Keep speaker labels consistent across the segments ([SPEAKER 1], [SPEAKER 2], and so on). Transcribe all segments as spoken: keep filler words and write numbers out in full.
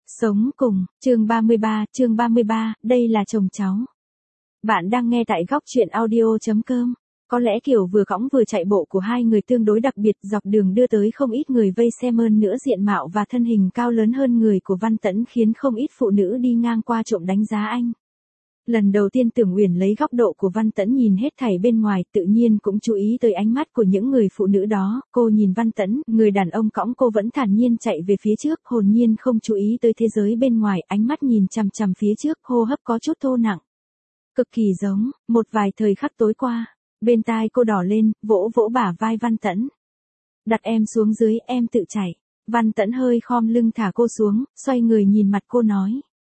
[SPEAKER 1] Sống cùng, chương ba mươi ba, chương ba mươi ba, đây là chồng cháu. Bạn đang nghe tại góc truyện audio chấm com. Có lẽ kiểu vừa cõng vừa chạy bộ của hai người tương đối đặc biệt, dọc đường đưa tới không ít người vây xem, hơn nữa diện mạo và thân hình cao lớn hơn người của Văn Tẫn khiến không ít phụ nữ đi ngang qua trộm đánh giá anh. Lần đầu tiên Tưởng Uyển lấy góc độ của Văn Tẫn nhìn hết thảy bên ngoài, tự nhiên cũng chú ý tới ánh mắt của những người phụ nữ đó. Cô nhìn Văn Tẫn, người đàn ông cõng cô vẫn thản nhiên chạy về phía trước, hồn nhiên không chú ý tới thế giới bên ngoài, ánh mắt nhìn chằm chằm phía trước, hô hấp có chút thô nặng. Cực kỳ giống, một vài thời khắc tối qua, bên tai cô đỏ lên, vỗ vỗ bả vai Văn Tẫn. Đặt em xuống dưới, em tự chạy. Văn Tẫn hơi khom lưng thả cô xuống, xoay người nhìn mặt cô nói.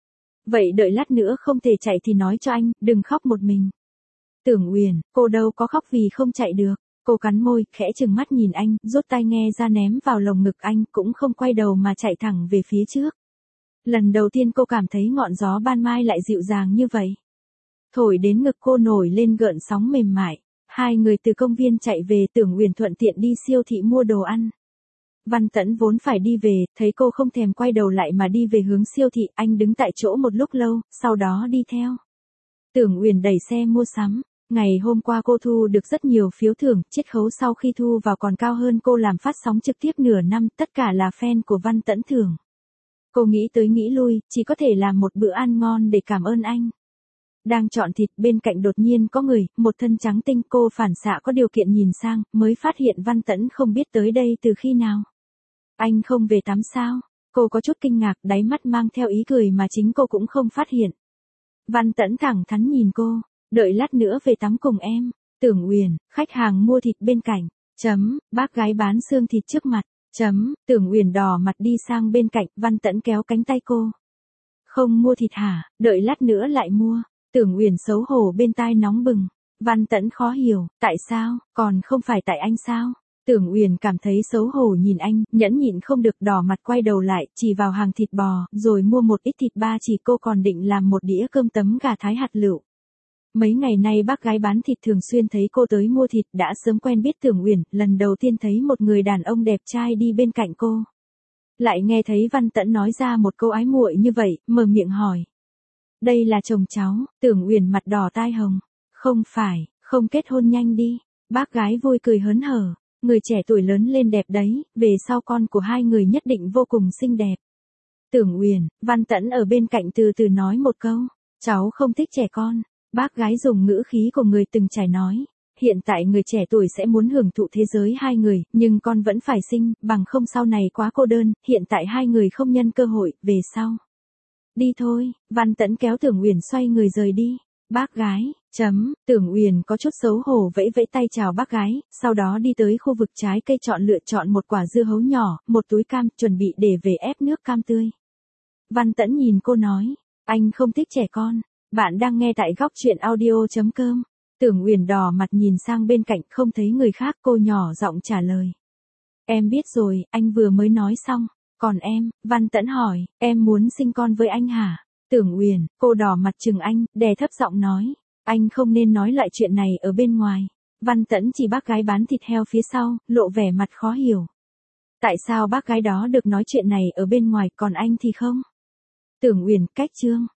[SPEAKER 1] Vậy đợi lát nữa không thể chạy thì nói cho anh, đừng khóc một mình. Tưởng Uyển, cô đâu có khóc vì không chạy được. Cô cắn môi, khẽ trừng mắt nhìn anh, rút tai nghe ra ném vào lồng ngực anh, cũng không quay đầu mà chạy thẳng về phía trước. Lần đầu tiên cô cảm thấy ngọn gió ban mai lại dịu dàng như vậy. Thổi đến ngực cô nổi lên gợn sóng mềm mại. Hai người từ công viên chạy về, Tưởng Uyển thuận tiện đi siêu thị mua đồ ăn. Văn Tẫn vốn phải đi về, thấy cô không thèm quay đầu lại mà đi về hướng siêu thị, anh đứng tại chỗ một lúc lâu, sau đó đi theo. Tưởng Uyển đẩy xe mua sắm. Ngày hôm qua cô thu được rất nhiều phiếu thưởng, chiết khấu sau khi thu vào còn cao hơn cô làm phát sóng trực tiếp nửa năm, tất cả là fan của Văn Tẫn thưởng. Cô nghĩ tới nghĩ lui, chỉ có thể làm một bữa ăn ngon để cảm ơn anh. Đang chọn thịt, bên cạnh đột nhiên có người, một thân trắng tinh, cô phản xạ có điều kiện nhìn sang, mới phát hiện Văn Tẫn không biết tới đây từ khi nào. Anh không về tắm sao? Cô có chút kinh ngạc, đáy mắt mang theo ý cười mà chính cô cũng không phát hiện. Văn Tẫn thẳng thắn nhìn cô, đợi lát nữa về tắm cùng em. Tưởng Uyển, khách hàng mua thịt bên cạnh. Chấm, bác gái bán xương thịt trước mặt. Chấm, Tưởng Uyển đỏ mặt đi sang bên cạnh, Văn Tẫn kéo cánh tay cô. Không mua thịt hả, đợi lát nữa lại mua. Tưởng Uyển xấu hổ bên tai nóng bừng. Văn Tẫn khó hiểu, tại sao, còn không phải tại anh sao? Tưởng Uyển cảm thấy xấu hổ nhìn anh, nhẫn nhịn không được đỏ mặt quay đầu lại, chỉ vào hàng thịt bò, rồi mua một ít thịt ba chỉ. Cô còn định làm một đĩa cơm tấm gà thái hạt lựu. Mấy ngày nay bác gái bán thịt thường xuyên thấy cô tới mua thịt, đã sớm quen biết Tưởng Uyển, lần đầu tiên thấy một người đàn ông đẹp trai đi bên cạnh cô. Lại nghe thấy Văn Tẫn nói ra một câu ái muội như vậy, mở miệng hỏi. Đây là chồng cháu. Tưởng Uyển mặt đỏ tai hồng. Không phải, không kết hôn nhanh đi. Bác gái vui cười hớn hở. Người trẻ tuổi lớn lên đẹp đấy, về sau con của hai người nhất định vô cùng xinh đẹp. Tưởng Uyển, Văn Tẫn ở bên cạnh từ từ nói một câu. Cháu không thích trẻ con. Bác gái dùng ngữ khí của người từng trải nói. Hiện tại người trẻ tuổi sẽ muốn hưởng thụ thế giới hai người, nhưng con vẫn phải sinh, bằng không sau này quá cô đơn, hiện tại hai người không nhân cơ hội, về sau. Đi thôi, Văn Tẫn kéo Tưởng Uyển xoay người rời đi. Bác gái, chấm, Tưởng Uyển có chút xấu hổ vẫy vẫy tay chào bác gái, sau đó đi tới khu vực trái cây chọn lựa chọn một quả dưa hấu nhỏ, một túi cam, chuẩn bị để về ép nước cam tươi. Văn Tẫn nhìn cô nói, anh không thích trẻ con. Bạn đang nghe tại góc truyện audio chấm com. Tưởng Uyển đỏ mặt nhìn sang bên cạnh, không thấy người khác, cô nhỏ giọng trả lời. Em biết rồi, anh vừa mới nói xong. Còn em, Văn Tẫn hỏi, em muốn sinh con với anh hả? Tưởng Uyển, cô đỏ mặt chừng anh, đè thấp giọng nói. Anh không nên nói lại chuyện này ở bên ngoài. Văn Tẫn chỉ bác gái bán thịt heo phía sau, lộ vẻ mặt khó hiểu. Tại sao bác gái đó được nói chuyện này ở bên ngoài, còn anh thì không? Tưởng Uyển, cách chương.